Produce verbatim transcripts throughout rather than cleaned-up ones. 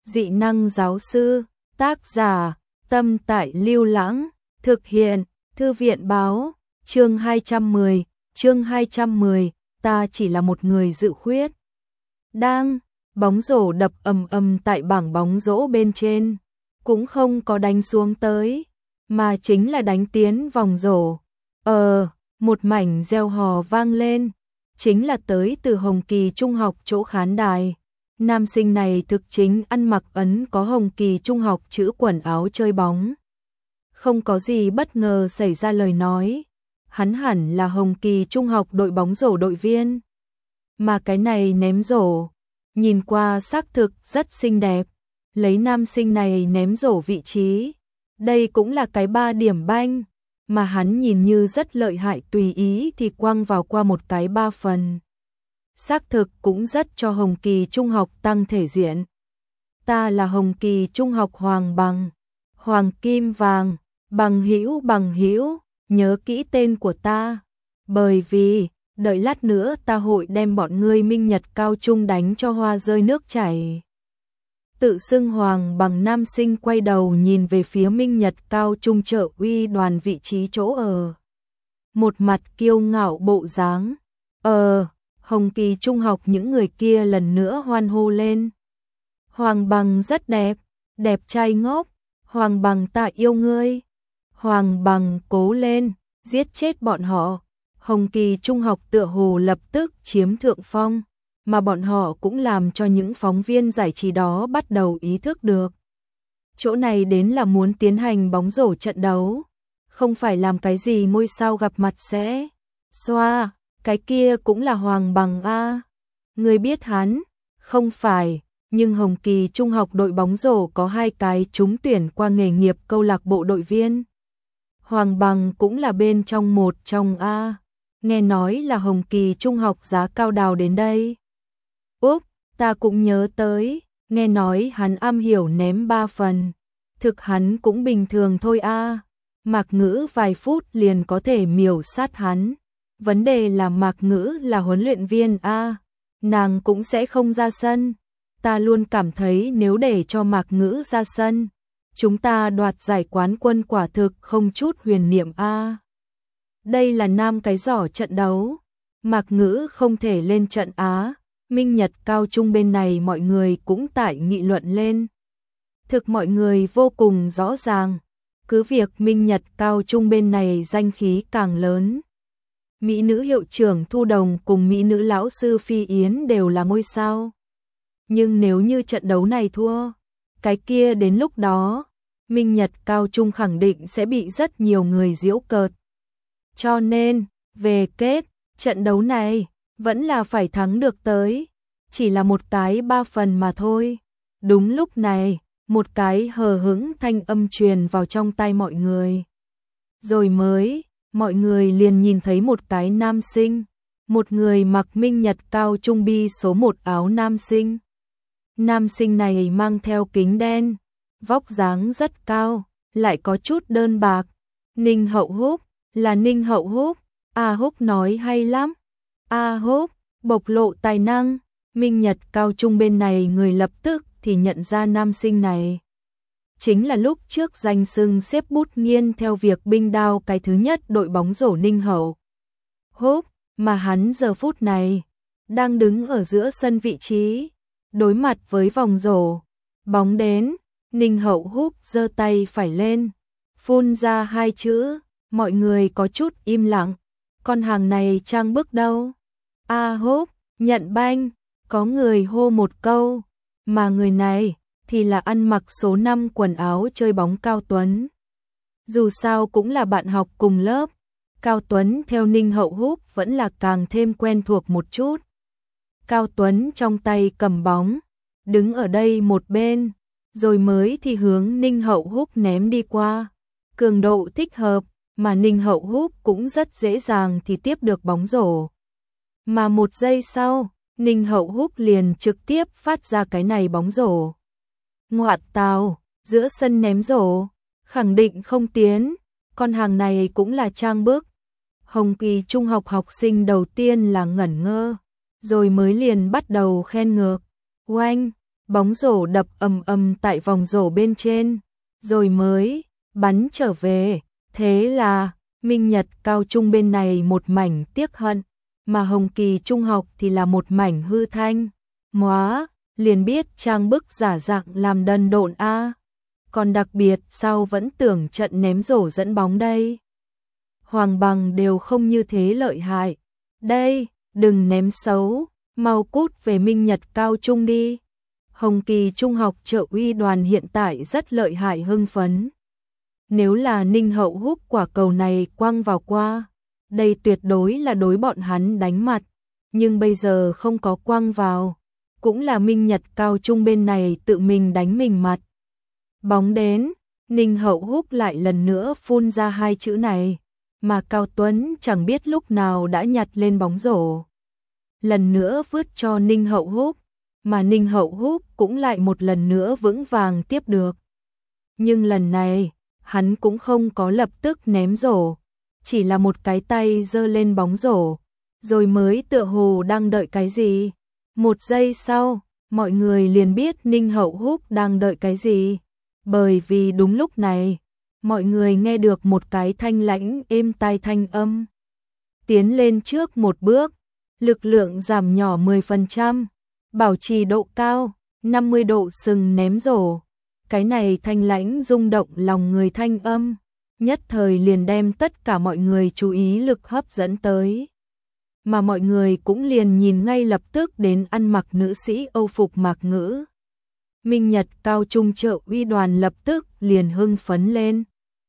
Dị năng giáo sư, tác giả, Tâm Tại Lưu Lãng, thực hiện, Thư viện báo, chương hai trăm mười, chương hai trăm mười, ta chỉ là một người dự khuyết. Đang, bóng rổ đập ầm ầm tại bảng bóng rổ bên trên, cũng không có đánh xuống tới, mà chính là đánh tiến vòng rổ. Ờ, một mảnh reo hò vang lên, chính là tới từ Hồng Kỳ Trung học chỗ khán đài. Nam sinh này thực chính ăn mặc ấn có Hồng Kỳ Trung học chữ quần áo chơi bóng. Không có gì bất ngờ xảy ra lời nói, hắn hẳn là Hồng Kỳ Trung học đội bóng rổ đội viên. Mà cái này ném rổ, nhìn qua xác thực rất xinh đẹp, lấy nam sinh này ném rổ vị trí. Đây cũng là cái ba điểm banh, mà hắn nhìn như rất lợi hại tùy ý thì quăng vào qua một cái ba phần. Xác thực cũng rất cho Hồng Kỳ Trung học tăng thể diện. Ta là Hồng Kỳ Trung học Hoàng Bằng, Hoàng Kim Vàng, Bằng Hữu Bằng Hữu, nhớ kỹ tên của ta, bởi vì đợi lát nữa ta hội đem bọn ngươi Minh Nhật cao trung đánh cho hoa rơi nước chảy. Tự xưng Hoàng Bằng nam sinh quay đầu nhìn về phía Minh Nhật cao trung trợ uy đoàn vị trí chỗ ở. Một mặt kiêu ngạo bộ dáng. Ờ, Hồng Kỳ Trung học những người kia lần nữa hoan hô lên. Hoàng Bằng rất đẹp, đẹp trai ngốc, Hoàng Bằng ta yêu ngươi. Hoàng Bằng cố lên, giết chết bọn họ. Hồng Kỳ Trung học tựa hồ lập tức chiếm thượng phong, mà bọn họ cũng làm cho những phóng viên giải trí đó bắt đầu ý thức được. Chỗ này đến là muốn tiến hành bóng rổ trận đấu, không phải làm cái gì ngôi sao gặp mặt sẽ. Xoa, cái kia cũng là Hoàng Bằng a. Người biết hắn? Không phải, nhưng Hồng Kỳ Trung học đội bóng rổ có hai cái trúng tuyển qua nghề nghiệp câu lạc bộ đội viên. Hoàng Bằng cũng là bên trong một trong a. Nghe nói là Hồng Kỳ Trung học giá cao đào đến đây. Úp, ta cũng nhớ tới, nghe nói hắn am hiểu ném ba phần. Thực hắn cũng bình thường thôi a. Mạc Ngữ vài phút liền có thể miểu sát hắn. Vấn đề là Mạc Ngữ là huấn luyện viên a, nàng cũng sẽ không ra sân. Ta luôn cảm thấy nếu để cho Mạc Ngữ ra sân, chúng ta đoạt giải quán quân quả thực không chút huyền niệm a. Đây là nam cái giỏ trận đấu, Mạc Ngữ không thể lên trận á. Minh Nhật cao trung bên này mọi người cũng tại nghị luận lên. Thực mọi người vô cùng rõ ràng, cứ việc Minh Nhật cao trung bên này danh khí càng lớn. Mỹ nữ hiệu trưởng Thu Đồng cùng Mỹ nữ lão sư Phi Yến đều là ngôi sao. Nhưng nếu như trận đấu này thua, cái kia đến lúc đó, Minh Nhật cao trung khẳng định sẽ bị rất nhiều người giễu cợt. Cho nên, về kết, trận đấu này vẫn là phải thắng được tới, chỉ là một cái ba phần mà thôi. Đúng lúc này, một cái hờ hững thanh âm truyền vào trong tai mọi người. Rồi mới, mọi người liền nhìn thấy một cái nam sinh, một người mặc Minh Nhật cao trung bi số một áo nam sinh. Nam sinh này mang theo kính đen, vóc dáng rất cao, lại có chút đơn bạc. Ninh Hậu Húc, là Ninh Hậu Húc, A Húc nói hay lắm. A Húc, bộc lộ tài năng. Minh Nhật cao trung bên này người lập tức thì nhận ra nam sinh này. Chính là lúc trước danh xưng xếp bút nghiên theo việc binh đao cái thứ nhất đội bóng rổ Ninh Hậu Húc, mà hắn giờ phút này đang đứng ở giữa sân vị trí, đối mặt với vòng rổ. Bóng đến, Ninh Hậu Húc giơ tay phải lên, phun ra hai chữ, mọi người có chút im lặng. Con hàng này trang bức đâu? A Húc, nhận banh, có người hô một câu, mà người này thì là ăn mặc số năm quần áo chơi bóng Cao Tuấn. Dù sao cũng là bạn học cùng lớp, Cao Tuấn theo Ninh Hậu Húc vẫn là càng thêm quen thuộc một chút. Cao Tuấn trong tay cầm bóng, đứng ở đây một bên, rồi mới thì hướng Ninh Hậu Húc ném đi qua. Cường độ thích hợp, mà Ninh Hậu Húc cũng rất dễ dàng thì tiếp được bóng rổ. Mà một giây sau, Ninh Hậu Húc liền trực tiếp phát ra cái này bóng rổ. Ngoạn tào, giữa sân ném rổ, khẳng định không tiến, con hàng này cũng là trang bức. Hồng Kỳ Trung học học sinh đầu tiên là ngẩn ngơ, rồi mới liền bắt đầu khen ngược. Oanh, bóng rổ đập ầm ầm tại vòng rổ bên trên, rồi mới bắn trở về. Thế là Minh Nhật cao trung bên này một mảnh tiếc hận, mà Hồng Kỳ trung học thì là một mảnh hư thanh. Móa, liền biết trang bức giả dạng làm đần độn a. Còn đặc biệt sao vẫn tưởng trận ném rổ dẫn bóng đây. Hoàng Bằng đều không như thế lợi hại. Đây, đừng ném xấu, mau cút về Minh Nhật cao trung đi. Hồng Kỳ trung học Trợ Uy đoàn hiện tại rất lợi hại hưng phấn. Nếu là Ninh Hậu húc quả cầu này quăng vào qua, đây tuyệt đối là đối bọn hắn đánh mặt, nhưng bây giờ không có quăng vào, cũng là Minh Nhật cao trung bên này tự mình đánh mình mặt. Bóng đến, Ninh Hậu húc lại lần nữa phun ra hai chữ này, mà Cao Tuấn chẳng biết lúc nào đã nhặt lên bóng rổ. Lần nữa vứt cho Ninh Hậu húc, mà Ninh Hậu húc cũng lại một lần nữa vững vàng tiếp được. Nhưng lần này, hắn cũng không có lập tức ném rổ, chỉ là một cái tay giơ lên bóng rổ, rồi mới tựa hồ đang đợi cái gì. Một giây sau, mọi người liền biết Ninh Hậu húc đang đợi cái gì, bởi vì đúng lúc này, mọi người nghe được một cái thanh lãnh êm tai thanh âm. Tiến lên trước một bước, lực lượng giảm nhỏ mười phần trăm, bảo trì độ cao, năm mươi độ sừng ném rổ. Cái này thanh lãnh rung động lòng người thanh âm, nhất thời liền đem tất cả mọi người chú ý lực hấp dẫn tới. Mà mọi người cũng liền nhìn ngay lập tức đến ăn mặc nữ sĩ Âu phục Mạc Ngữ. Minh Nhật cao trung Trợ Uy đoàn lập tức liền hưng phấn lên.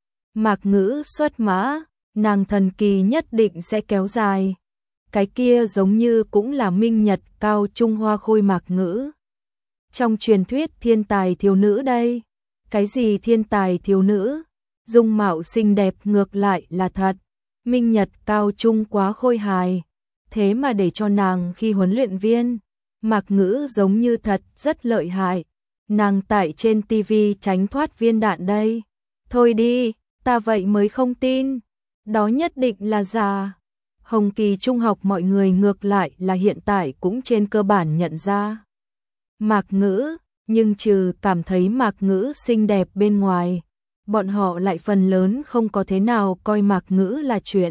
Mạc Ngữ xuất mã, nàng thần kỳ nhất định sẽ kéo dài. Cái kia giống như cũng là Minh Nhật cao trung Hoa Khôi Mạc Ngữ. Trong truyền thuyết thiên tài thiếu nữ đây. Cái gì thiên tài thiếu nữ? Dung mạo xinh đẹp ngược lại là thật. Minh Nhật cao trung quá khôi hài. Thế mà để cho nàng khi huấn luyện viên, Mạc Ngữ giống như thật rất lợi hại. Nàng tại trên tivi tránh thoát viên đạn đây. Thôi đi, ta vậy mới không tin. Đó nhất định là giả. Hồng Kỳ trung học mọi người ngược lại là hiện tại cũng trên cơ bản nhận ra Mạc Ngữ, nhưng trừ cảm thấy Mạc Ngữ xinh đẹp bên ngoài, bọn họ lại phần lớn không có thế nào coi Mạc Ngữ là chuyện.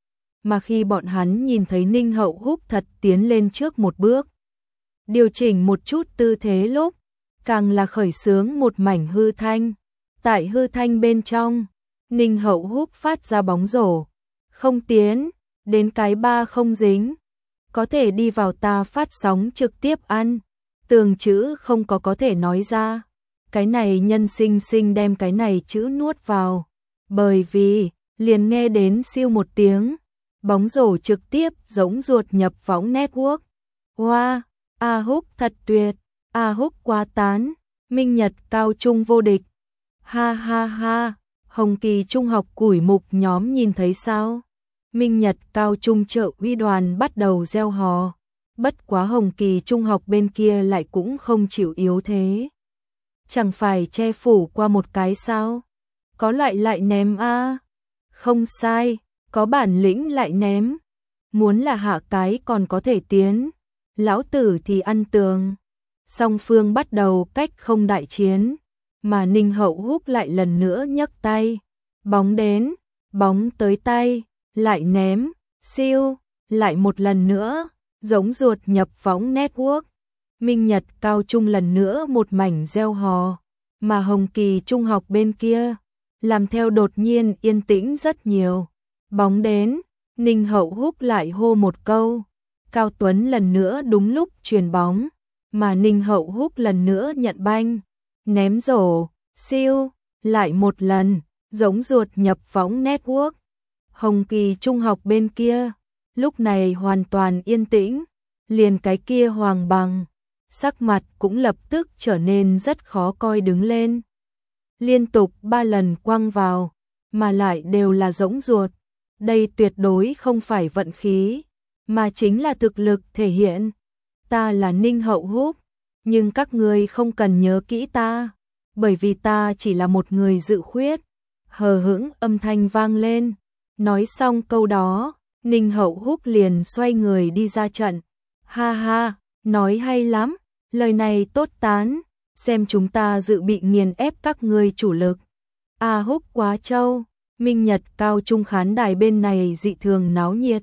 Mà khi bọn hắn nhìn thấy Ninh Hậu húc thật tiến lên trước một bước, điều chỉnh một chút tư thế lúc, càng là khởi xướng một mảnh hư thanh. Tại hư thanh bên trong, Ninh Hậu húc phát ra bóng rổ, không tiến, đến cái ba không dính, có thể đi vào ta phát sóng trực tiếp ăn. Tường chữ không có có thể nói ra, cái này nhân sinh sinh đem cái này chữ nuốt vào, bởi vì liền nghe đến siêu một tiếng, bóng rổ trực tiếp giống ruột nhập võng network. Wow, A Húc thật tuyệt, A Húc quá tán, Minh Nhật cao trung vô địch. Ha ha ha, Hồng Kỳ trung học củi mục nhóm nhìn thấy sao? Minh Nhật cao trung Trợ Uy đoàn bắt đầu reo hò. Bất quá Hồng Kỳ trung học bên kia lại cũng không chịu yếu thế. Chẳng phải che phủ qua một cái sao? Có lại lại ném a à? Không sai, có bản lĩnh lại ném. Muốn là hạ cái còn có thể tiến. Lão tử thì ăn tường. Song phương bắt đầu cách không đại chiến. Mà Ninh Hậu húc lại lần nữa nhấc tay. Bóng đến, bóng tới tay, lại ném, siêu, lại một lần nữa. Giống ruột nhập võng network. Minh Nhật cao trung lần nữa một mảnh reo hò, mà Hồng Kỳ trung học bên kia, làm theo đột nhiên yên tĩnh rất nhiều. Bóng đến, Ninh Hậu húc lại hô một câu. Cao Tuấn lần nữa đúng lúc truyền bóng, mà Ninh Hậu húc lần nữa nhận banh, ném rổ, siêu, lại một lần, giống ruột nhập võng network. Hồng Kỳ trung học bên kia, lúc này hoàn toàn yên tĩnh, liền cái kia Hoàng Bằng, sắc mặt cũng lập tức trở nên rất khó coi đứng lên. Liên tục ba lần quăng vào, mà lại đều là rỗng ruột. Đây tuyệt đối không phải vận khí, mà chính là thực lực thể hiện. Ta là Ninh Hậu húc, nhưng các ngươi không cần nhớ kỹ ta, bởi vì ta chỉ là một người dự khuyết. Hờ hững âm thanh vang lên, nói xong câu đó, Ninh Hậu húc liền xoay người đi ra trận. Ha ha, nói hay lắm, Lời này tốt tán, xem chúng ta dự bị nghiền ép các ngươi chủ lực. A Húc Quá Châu, Minh Nhật Cao Trung khán đài bên này dị thường náo nhiệt.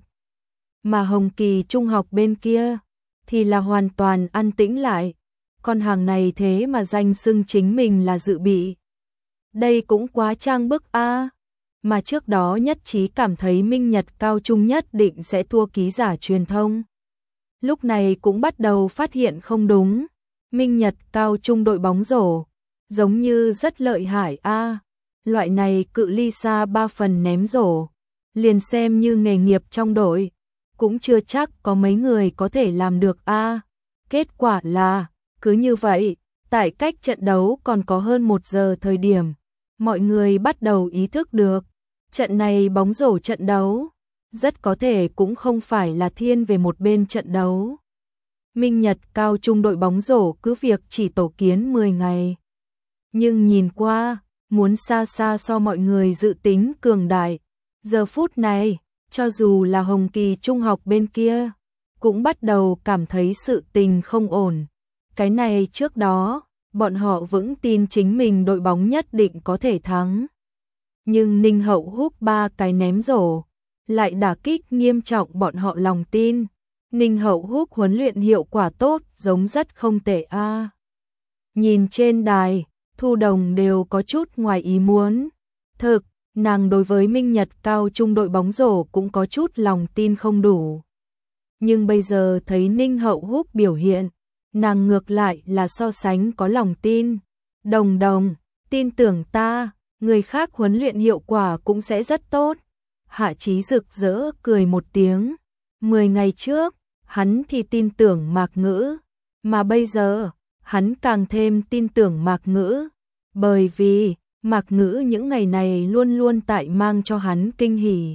Mà Hồng Kỳ Trung học bên kia thì là hoàn toàn an tĩnh lại. Con hàng này thế mà danh xưng chính mình là dự bị. Đây cũng quá trang bức a. Mà trước đó nhất trí cảm thấy Minh Nhật Cao Trung nhất định sẽ thua ký giả truyền thông. Lúc này cũng bắt đầu phát hiện không đúng. Minh Nhật Cao Trung đội bóng rổ giống như rất lợi hại a. Loại này cự ly xa ba phần ném rổ, liền xem như nghề nghiệp trong đội, cũng chưa chắc có mấy người có thể làm được a. Kết quả là, cứ như vậy, tại cách trận đấu còn có hơn một giờ thời điểm, mọi người bắt đầu ý thức được, trận này bóng rổ trận đấu, rất có thể cũng không phải là thiên về một bên trận đấu. Minh Nhật Cao Trung đội bóng rổ cứ việc chỉ tổ kiến mười ngày. Nhưng nhìn qua, muốn xa xa so mọi người dự tính cường đại. Giờ phút này, cho dù là Hồng Kỳ Trung học bên kia, cũng bắt đầu cảm thấy sự tình không ổn. Cái này trước đó, bọn họ vững tin chính mình đội bóng nhất định có thể thắng. Nhưng Ninh Hậu húc ba cái ném rổ, lại đả kích nghiêm trọng bọn họ lòng tin. Ninh Hậu húc huấn luyện hiệu quả tốt, giống rất không tệ a. Nhìn trên đài, Thu Đồng đều có chút ngoài ý muốn. Thực, nàng đối với Minh Nhật Cao Trung đội bóng rổ cũng có chút lòng tin không đủ. Nhưng bây giờ thấy Ninh Hậu húc biểu hiện, nàng ngược lại là so sánh có lòng tin. Đồng Đồng, tin tưởng ta, người khác huấn luyện hiệu quả cũng sẽ rất tốt. Hạ Chí rực rỡ cười một tiếng. Mười ngày trước, hắn thì tin tưởng Mạc Ngữ, mà bây giờ, hắn càng thêm tin tưởng Mạc Ngữ, bởi vì Mạc Ngữ những ngày này luôn luôn tại mang cho hắn kinh hỉ.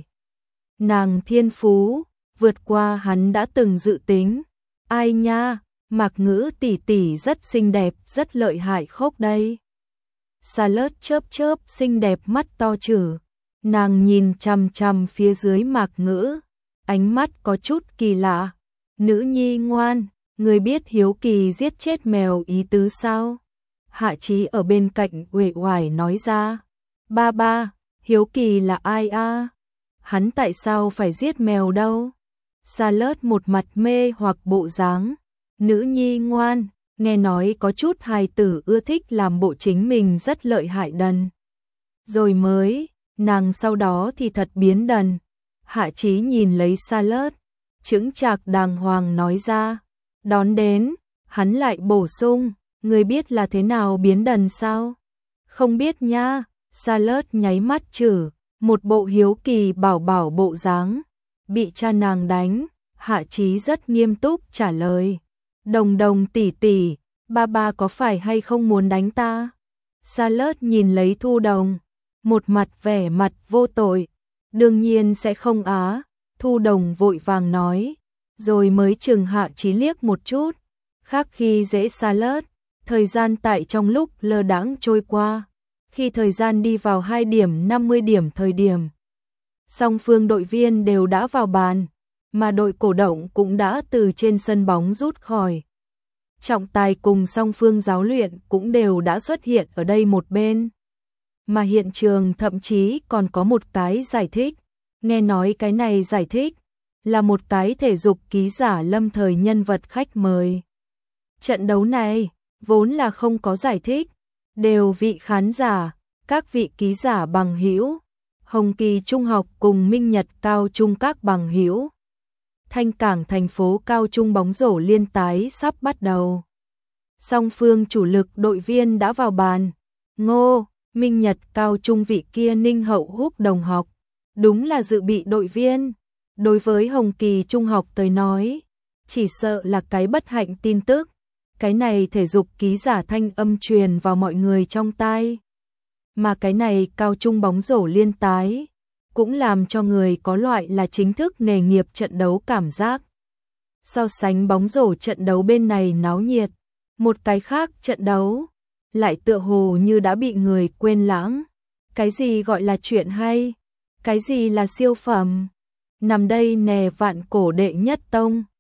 Nàng thiên phú, vượt qua hắn đã từng dự tính. Ai nha, Mạc Ngữ tỷ tỷ rất xinh đẹp, rất lợi hại khốc đây. Charlotte chớp chớp xinh đẹp mắt to chử, nàng nhìn chằm chằm phía dưới Mạc Ngữ, ánh mắt có chút kỳ lạ. Nữ nhi ngoan, người biết Hiếu Kỳ giết chết mèo ý tứ sao? Hạ Chí ở bên cạnh uể oải nói ra. Ba ba, Hiếu Kỳ là ai a? Hắn tại sao phải giết mèo đâu? Charlotte một mặt mê hoặc bộ dáng. Nữ nhi ngoan, nghe nói có chút hài tử ưa thích làm bộ chính mình rất lợi hại đần. Rồi mới, nàng sau đó thì thật biến đần. Hạ Chí nhìn lấy Charlotte, chững chạc đàng hoàng nói ra. Đón đến, hắn lại bổ sung, người biết là thế nào biến đần sao? Không biết nha. Charlotte nháy mắt chử, một bộ hiếu kỳ bảo bảo bộ dáng. Bị cha nàng đánh, Hạ Chí rất nghiêm túc trả lời. Đồng Đồng tỷ tỷ, ba ba có phải hay không muốn đánh ta? Charlotte nhìn lấy Thu Đồng, một mặt vẻ mặt vô tội. Đương nhiên sẽ không á. Thu Đồng vội vàng nói, rồi mới chừng Hạ Chí liếc một chút. Khác khi dễ Charlotte, thời gian tại trong lúc lơ đãng trôi qua. Khi thời gian đi vào hai điểm năm mươi điểm thời điểm, song phương đội viên đều đã vào bàn, mà đội cổ động cũng đã từ trên sân bóng rút khỏi. Trọng tài cùng song phương giáo luyện cũng đều đã xuất hiện ở đây một bên. Mà hiện trường thậm chí còn có một cái giải thích. Nghe nói cái này giải thích là một cái thể dục ký giả lâm thời nhân vật khách mời. Trận đấu này vốn là không có giải thích, đều vị khán giả, các vị ký giả bằng hữu, Hồng Kỳ Trung học cùng Minh Nhật Cao Trung các bằng hữu. Thanh Cảng thành phố Cao Trung bóng rổ liên tái sắp bắt đầu. Song phương chủ lực đội viên đã vào bàn. Ngô, Minh Nhật Cao Trung vị kia Ninh Hậu húc đồng học, đúng là dự bị đội viên. Đối với Hồng Kỳ Trung học tới nói, chỉ sợ là cái bất hạnh tin tức. Cái này thể dục ký giả thanh âm truyền vào mọi người trong tai. Mà cái này Cao Trung bóng rổ liên tái, cũng làm cho người có loại là chính thức nghề nghiệp trận đấu cảm giác. So sánh bóng rổ trận đấu bên này náo nhiệt, một cái khác trận đấu, lại tựa hồ như đã bị người quên lãng. Cái gì gọi là chuyện hay? Cái gì là siêu phẩm? Nằm đây nè vạn cổ đệ nhất tông.